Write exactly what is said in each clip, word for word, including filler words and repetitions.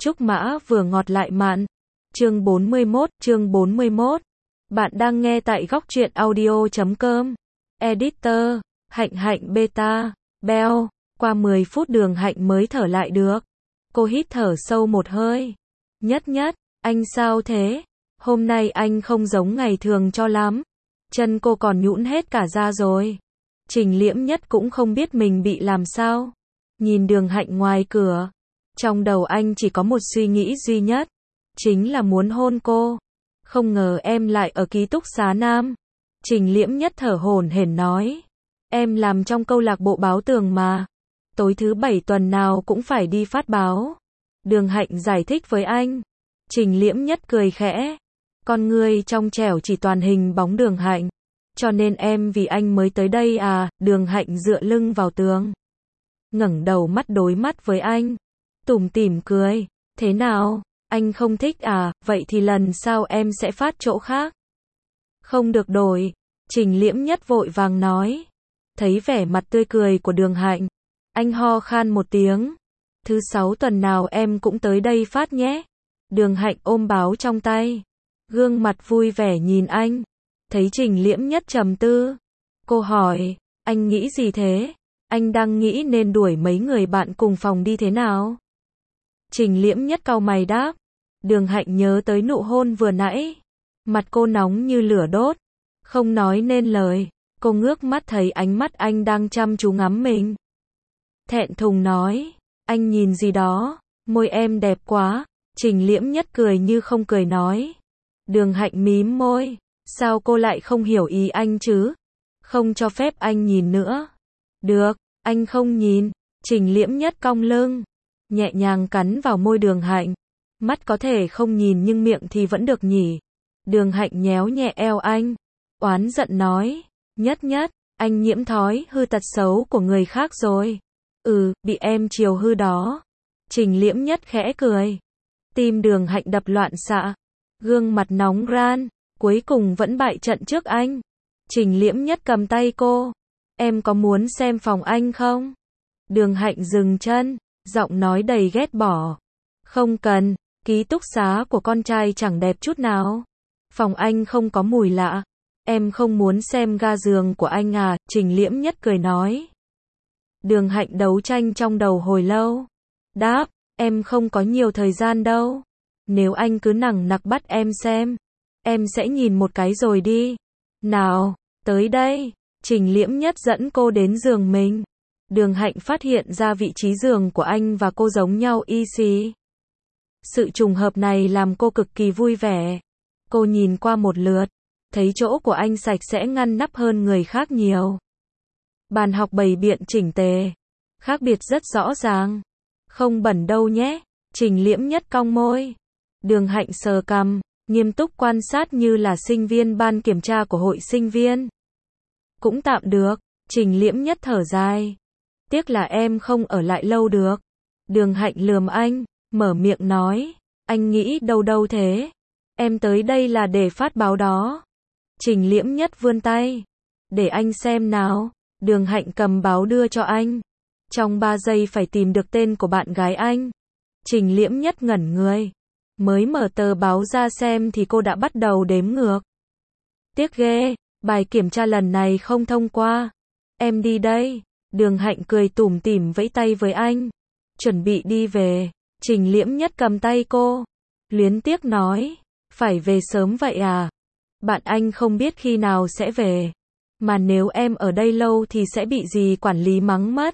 Trúc Mã vừa ngọt lại mặn. Chương bốn mươi mốt, chương bốn mươi mốt. Bạn đang nghe tại góc truyện audio chấm com. Editor, Hạnh Hạnh Beta, Bell. Qua mười phút Đường Hạnh mới thở lại được. Cô hít thở sâu một hơi. Nhất Nhất, anh sao thế? Hôm nay anh không giống ngày thường cho lắm. Chân cô còn nhũn hết cả ra rồi. Trình Liễm Nhất cũng không biết mình bị làm sao. Nhìn Đường Hạnh ngoài cửa. Trong đầu anh chỉ có một suy nghĩ duy nhất. Chính là muốn hôn cô. Không ngờ em lại ở ký túc xá nam. Trình Liễm Nhất thở hổn hển nói. Em làm trong câu lạc bộ báo tường mà. Tối thứ bảy tuần nào cũng phải đi phát báo. Đường Hạnh giải thích với anh. Trình Liễm Nhất cười khẽ. Con người trong trẻo chỉ toàn hình bóng Đường Hạnh. Cho nên em vì anh mới tới đây à? Đường Hạnh dựa lưng vào tường. Ngẩng đầu mắt đối mắt với anh. Tủm tỉm cười. Thế nào? Anh không thích à? Vậy thì lần sau em sẽ phát chỗ khác. Không được đổi. Trình Liễm Nhất vội vàng nói. Thấy vẻ mặt tươi cười của Đường Hạnh. Anh ho khan một tiếng. Thứ sáu tuần nào em cũng tới đây phát nhé. Đường Hạnh ôm báo trong tay. Gương mặt vui vẻ nhìn anh. Thấy Trình Liễm Nhất trầm tư. Cô hỏi. Anh nghĩ gì thế? Anh đang nghĩ nên đuổi mấy người bạn cùng phòng đi thế nào? Trình Liễm Nhất cau mày đáp. Đường Hạnh nhớ tới nụ hôn vừa nãy. Mặt cô nóng như lửa đốt. Không nói nên lời. Cô ngước mắt thấy ánh mắt anh đang chăm chú ngắm mình. Thẹn thùng nói. Anh nhìn gì đó? Môi em đẹp quá. Trình Liễm Nhất cười như không cười nói. Đường Hạnh mím môi. Sao cô lại không hiểu ý anh chứ? Không cho phép anh nhìn nữa. Được, anh không nhìn. Trình Liễm Nhất cong lưng. Nhẹ nhàng cắn vào môi Đường Hạnh. Mắt có thể không nhìn nhưng miệng thì vẫn được nhỉ. Đường Hạnh nhéo nhẹ eo anh. Oán giận nói. Nhất Nhất, anh nhiễm thói hư tật xấu của người khác rồi. Ừ, bị em chiều hư đó. Trình Liễm Nhất khẽ cười. Tim Đường Hạnh đập loạn xạ. Gương mặt nóng ran. Cuối cùng vẫn bại trận trước anh. Trình Liễm Nhất cầm tay cô. Em có muốn xem phòng anh không? Đường Hạnh dừng chân. Giọng nói đầy ghét bỏ. Không cần. Ký túc xá của con trai chẳng đẹp chút nào. Phòng anh không có mùi lạ. Em không muốn xem ga giường của anh à? Trình Liễm Nhất cười nói. Đường Hạnh đấu tranh trong đầu hồi lâu. Đáp. Em không có nhiều thời gian đâu. Nếu anh cứ nằng nặc bắt em xem. Em sẽ nhìn một cái rồi đi. Nào, tới đây. Trình Liễm Nhất dẫn cô đến giường mình. Đường Hạnh phát hiện ra vị trí giường của anh và cô giống nhau y xì. Sự trùng hợp này làm cô cực kỳ vui vẻ. Cô nhìn qua một lượt. Thấy chỗ của anh sạch sẽ ngăn nắp hơn người khác nhiều. Bàn học bày biện chỉnh tề. Khác biệt rất rõ ràng. Không bẩn đâu nhé. Trình Liễm Nhất cong môi. Đường Hạnh sờ cằm. Nghiêm túc quan sát như là sinh viên ban kiểm tra của hội sinh viên. Cũng tạm được. Trình Liễm Nhất thở dài. Tiếc là em không ở lại lâu được. Đường Hạnh lườm anh. Mở miệng nói. Anh nghĩ đâu đâu thế? Em tới đây là để phát báo đó. Trình Liễm Nhất vươn tay. Để anh xem nào. Đường Hạnh cầm báo đưa cho anh. Trong ba giây phải tìm được tên của bạn gái anh. Trình Liễm Nhất ngẩn người. Mới mở tờ báo ra xem thì cô đã bắt đầu đếm ngược. Tiếc ghê, bài kiểm tra lần này không thông qua. Em đi đây. Đường Hạnh cười tủm tỉm vẫy tay với anh. Chuẩn bị đi về. Trình Liễm Nhất cầm tay cô. Luyến tiếc nói. Phải về sớm vậy à? Bạn anh không biết khi nào sẽ về. Mà nếu em ở đây lâu thì sẽ bị dì quản lý mắng mất.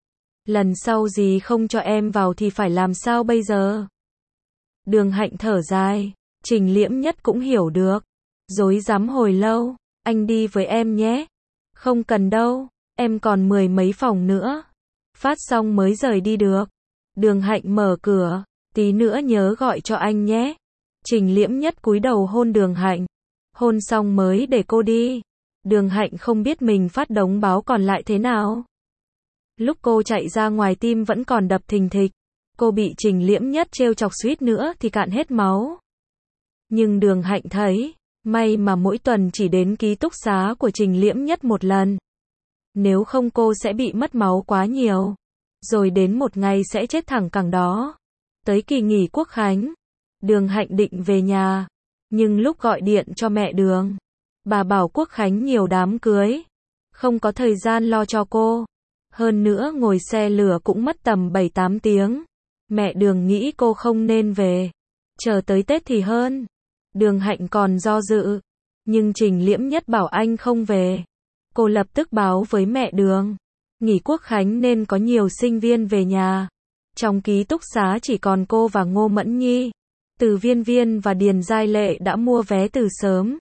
Lần sau dì không cho em vào thì phải làm sao bây giờ? Đường Hạnh thở dài. Trình Liễm Nhất cũng hiểu được. Rối rắm hồi lâu. Anh đi với em nhé. Không cần đâu. Em còn mười mấy phòng nữa. Phát xong mới rời đi được. Đường Hạnh mở cửa. Tí nữa nhớ gọi cho anh nhé. Trình Liễm Nhất cúi đầu hôn Đường Hạnh. Hôn xong mới để cô đi. Đường Hạnh không biết mình phát đống báo còn lại thế nào. Lúc cô chạy ra ngoài tim vẫn còn đập thình thịch. Cô bị Trình Liễm Nhất trêu chọc suýt nữa thì cạn hết máu. Nhưng Đường Hạnh thấy, may mà mỗi tuần chỉ đến ký túc xá của Trình Liễm Nhất một lần. Nếu không cô sẽ bị mất máu quá nhiều. Rồi đến một ngày sẽ chết thẳng cẳng đó. Tới kỳ nghỉ Quốc khánh, Đường Hạnh định về nhà, nhưng lúc gọi điện cho mẹ Đường, bà bảo Quốc khánh nhiều đám cưới, không có thời gian lo cho cô. Hơn nữa ngồi xe lửa cũng mất tầm bảy tám tiếng. Mẹ Đường nghĩ cô không nên về, chờ tới Tết thì hơn. Đường Hạnh còn do dự, nhưng Trình Liễm Nhất bảo anh không về. Cô lập tức báo với mẹ Đường, nghỉ Quốc khánh nên có nhiều sinh viên về nhà. Trong ký túc xá chỉ còn cô và Ngô Mẫn Nhi. Từ Viên Viên và Điền Giai Lệ đã mua vé từ sớm.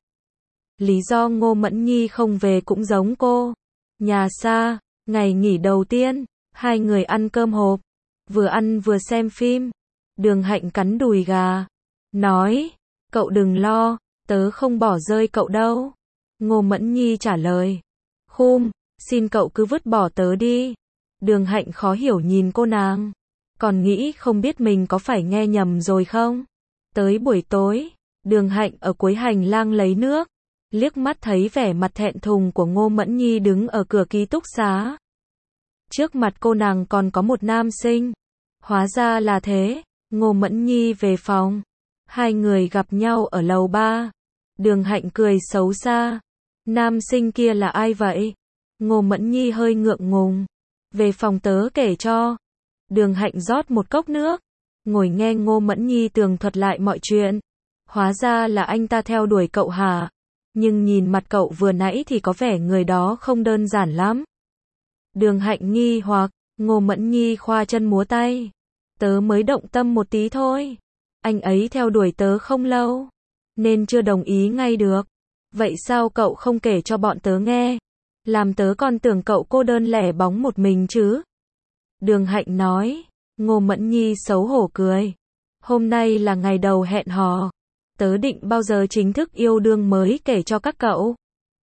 Lý do Ngô Mẫn Nhi không về cũng giống cô. Nhà xa, ngày nghỉ đầu tiên, hai người ăn cơm hộp, vừa ăn vừa xem phim. Đường Hạnh cắn đùi gà, nói, cậu đừng lo, tớ không bỏ rơi cậu đâu. Ngô Mẫn Nhi trả lời, khum, xin cậu cứ vứt bỏ tớ đi. Đường Hạnh khó hiểu nhìn cô nàng, còn nghĩ không biết mình có phải nghe nhầm rồi không. Tới buổi tối, Đường Hạnh ở cuối hành lang lấy nước, liếc mắt thấy vẻ mặt thẹn thùng của Ngô Mẫn Nhi đứng ở cửa ký túc xá. Trước mặt cô nàng còn có một nam sinh. Hóa ra là thế. Ngô Mẫn Nhi về phòng, hai người gặp nhau ở lầu ba. Đường Hạnh cười xấu xa, nam sinh kia là ai vậy? Ngô Mẫn Nhi hơi ngượng ngùng, về phòng tớ kể cho. Đường Hạnh rót một cốc nước, ngồi nghe Ngô Mẫn Nhi tường thuật lại mọi chuyện. Hóa ra là anh ta theo đuổi cậu hả? Nhưng nhìn mặt cậu vừa nãy thì có vẻ người đó không đơn giản lắm. Đường Hạnh nghi hoặc, Ngô Mẫn Nhi khoa chân múa tay. Tớ mới động tâm một tí thôi. Anh ấy theo đuổi tớ không lâu, nên chưa đồng ý ngay được. Vậy sao cậu không kể cho bọn tớ nghe? Làm tớ còn tưởng cậu cô đơn lẻ bóng một mình chứ. Đường Hạnh nói. Ngô Mẫn Nhi xấu hổ cười. Hôm nay là ngày đầu hẹn hò. Tớ định bao giờ chính thức yêu đương mới kể cho các cậu.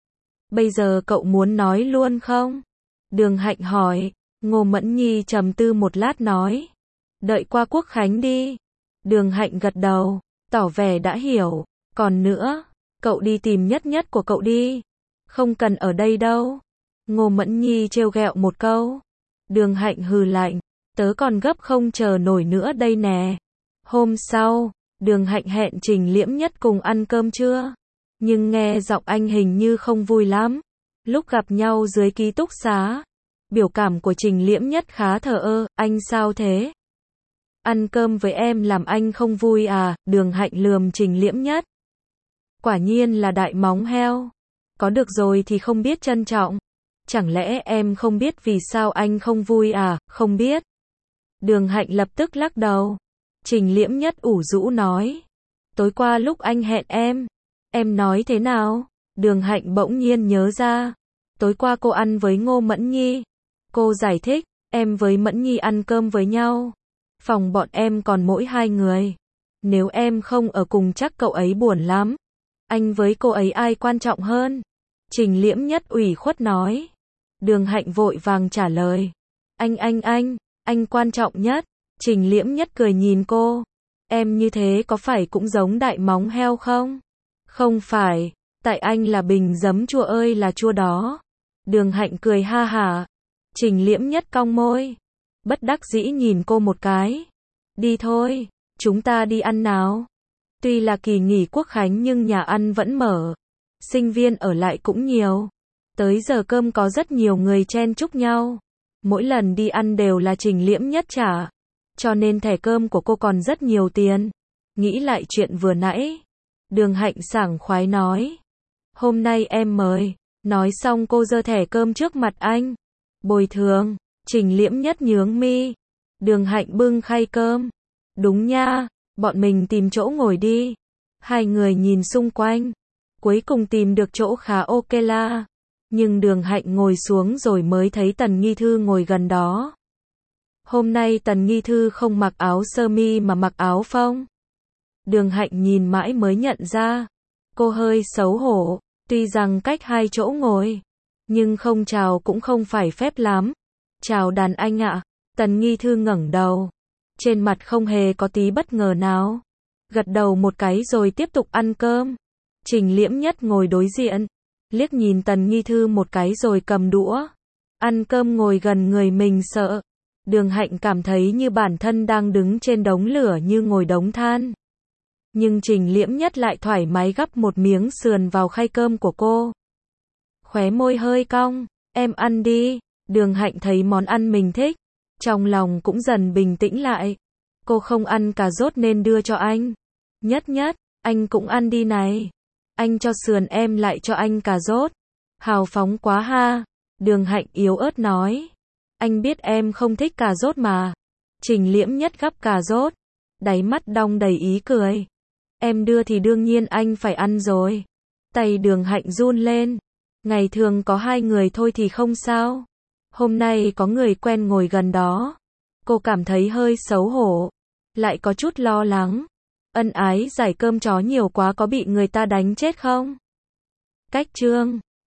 Bây giờ cậu muốn nói luôn không? Đường Hạnh hỏi. Ngô Mẫn Nhi trầm tư một lát nói. Đợi qua Quốc khánh đi. Đường Hạnh gật đầu, tỏ vẻ đã hiểu. Còn nữa, cậu đi tìm Nhất Nhất của cậu đi. Không cần ở đây đâu. Ngô Mẫn Nhi trêu ghẹo một câu. Đường Hạnh hừ lạnh. Tớ còn gấp không chờ nổi nữa đây nè. Hôm sau, Đường Hạnh hẹn Trình Liễm Nhất cùng ăn cơm trưa. Nhưng nghe giọng anh hình như không vui lắm. Lúc gặp nhau dưới ký túc xá, biểu cảm của Trình Liễm Nhất khá thờ ơ. Anh sao thế? Ăn cơm với em làm anh không vui à? Đường Hạnh lườm Trình Liễm Nhất. Quả nhiên là đại móng heo. Có được rồi thì không biết trân trọng. Chẳng lẽ em không biết vì sao anh không vui à? Không biết. Đường Hạnh lập tức lắc đầu. Trình Liễm Nhất ủ rũ nói. Tối qua lúc anh hẹn em, em nói thế nào? Đường Hạnh bỗng nhiên nhớ ra. Tối qua cô ăn với Ngô Mẫn Nhi. Cô giải thích, em với Mẫn Nhi ăn cơm với nhau. Phòng bọn em còn mỗi hai người. Nếu em không ở cùng chắc cậu ấy buồn lắm. Anh với cô ấy ai quan trọng hơn? Trình Liễm Nhất ủy khuất nói. Đường Hạnh vội vàng trả lời. Anh anh anh, anh quan trọng nhất. Trình Liễm Nhất cười nhìn cô. Em như thế có phải cũng giống đại móng heo không? Không phải, tại anh là bình giấm chua ơi là chua đó. Đường Hạnh cười ha hả. Trình Liễm Nhất cong môi. Bất đắc dĩ nhìn cô một cái. Đi thôi, chúng ta đi ăn nào. Tuy là kỳ nghỉ Quốc khánh nhưng nhà ăn vẫn mở. Sinh viên ở lại cũng nhiều. Tới giờ cơm có rất nhiều người chen chúc nhau. Mỗi lần đi ăn đều là Trình Liễm Nhất trả. Cho nên thẻ cơm của cô còn rất nhiều tiền. Nghĩ lại chuyện vừa nãy, Đường Hạnh sảng khoái nói. Hôm nay em mời. Nói xong cô giơ thẻ cơm trước mặt anh. Bồi thường. Trình Liễm Nhất nhướng mi. Đường Hạnh bưng khay cơm. Đúng nha, bọn mình tìm chỗ ngồi đi. Hai người nhìn xung quanh. Cuối cùng tìm được chỗ khá ok la. Nhưng Đường Hạnh ngồi xuống rồi mới thấy Tần Nghi Thư ngồi gần đó. Hôm nay Tần Nghi Thư không mặc áo sơ mi mà mặc áo phông. Đường Hạnh nhìn mãi mới nhận ra. Cô hơi xấu hổ. Tuy rằng cách hai chỗ ngồi, nhưng không chào cũng không phải phép lắm. Chào đàn anh ạ. Tần Nghi Thư ngẩng đầu. Trên mặt không hề có tí bất ngờ nào. Gật đầu một cái rồi tiếp tục ăn cơm. Trình Liễm Nhất ngồi đối diện. Liếc nhìn Tần Nghi Thư một cái rồi cầm đũa. Ăn cơm ngồi gần người mình sợ. Đường Hạnh cảm thấy như bản thân đang đứng trên đống lửa như ngồi đống than. Nhưng Trình Liễm Nhất lại thoải mái gắp một miếng sườn vào khay cơm của cô. Khóe môi hơi cong, em ăn đi. Đường Hạnh thấy món ăn mình thích, trong lòng cũng dần bình tĩnh lại. Cô không ăn cà rốt nên đưa cho anh. Nhất Nhất, anh cũng ăn đi này. Anh cho sườn em lại cho anh cà rốt. Hào phóng quá ha. Đường Hạnh yếu ớt nói. Anh biết em không thích cà rốt mà. Trình Liễm Nhất gắp cà rốt, đáy mắt đong đầy ý cười. Em đưa thì đương nhiên anh phải ăn rồi. Tay Đường Hạnh run lên. Ngày thường có hai người thôi thì không sao. Hôm nay có người quen ngồi gần đó. Cô cảm thấy hơi xấu hổ, lại có chút lo lắng. Ân ái giải cơm chó nhiều quá có bị người ta đánh chết không? Cách chương